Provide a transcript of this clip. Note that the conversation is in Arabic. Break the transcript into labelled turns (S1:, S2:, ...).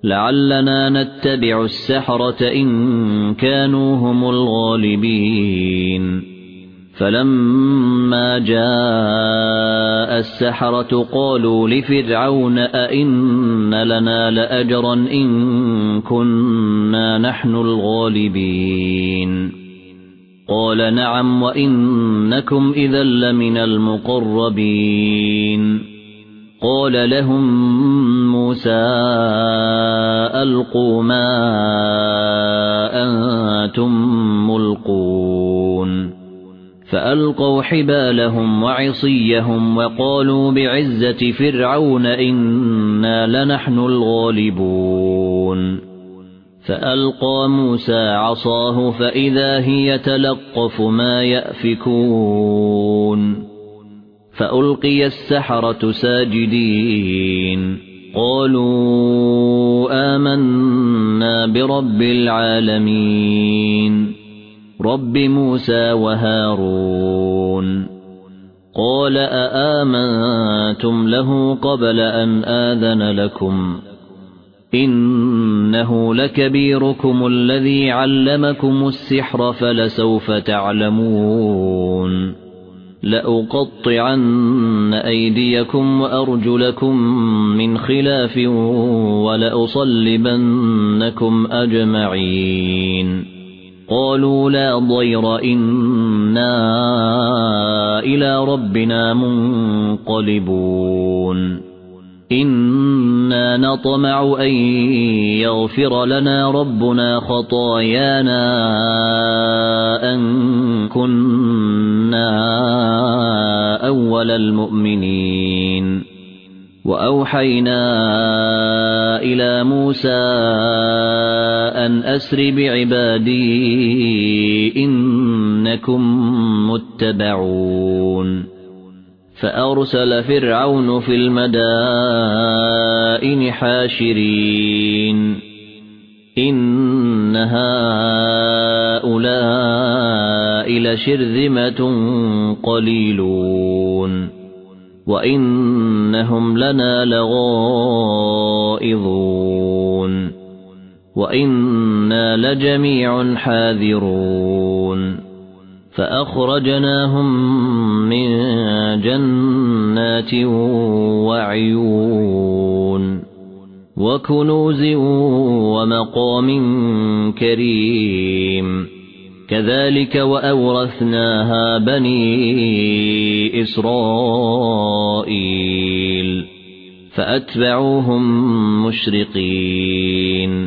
S1: لعلنا نتبع السحرة إن كانوا هم الغالبين فلما جاء السحرة قالوا لفرعون أئن لنا لأجرا إن كنا نحن الغالبين قال نعم وإنكم إذا لمن المقربين قال لهم موسى ألقوا ما أنتم ملقون فألقوا حبالهم وعصيهم وقالوا بعزة فرعون إنا لنحن الغالبون فألقى موسى عصاه فإذا هي تلقف ما يأفكون فألقي السحرة ساجدين قالوا آمنا برب العالمين رب موسى وهارون قال أآمنتم له قبل أن آذن لكم إنه لكبيركم الذي علمكم السحر فلسوف تعلمون لأقطعن أيديكم وأرجلكم من خلاف ولأصلبنكم أجمعين قالوا لا ضير إنا إلى ربنا منقلبون إنا نطمع أن يغفر لنا ربنا خطايانا أن كنا أول المؤمنين وأوحينا إلى موسى أن أسر بعبادي إنكم متبعون فأرسل فرعون في المدائن حاشرين إن هؤلاء لشرذمة قليلون وإنهم لنا لغائظون وإنا لجميع حاذرون فأخرجناهم من جنات وعيون وكنوز ومقام كريم كذلك وأورثناها بني إسرائيل فأتبعوهم مشرقين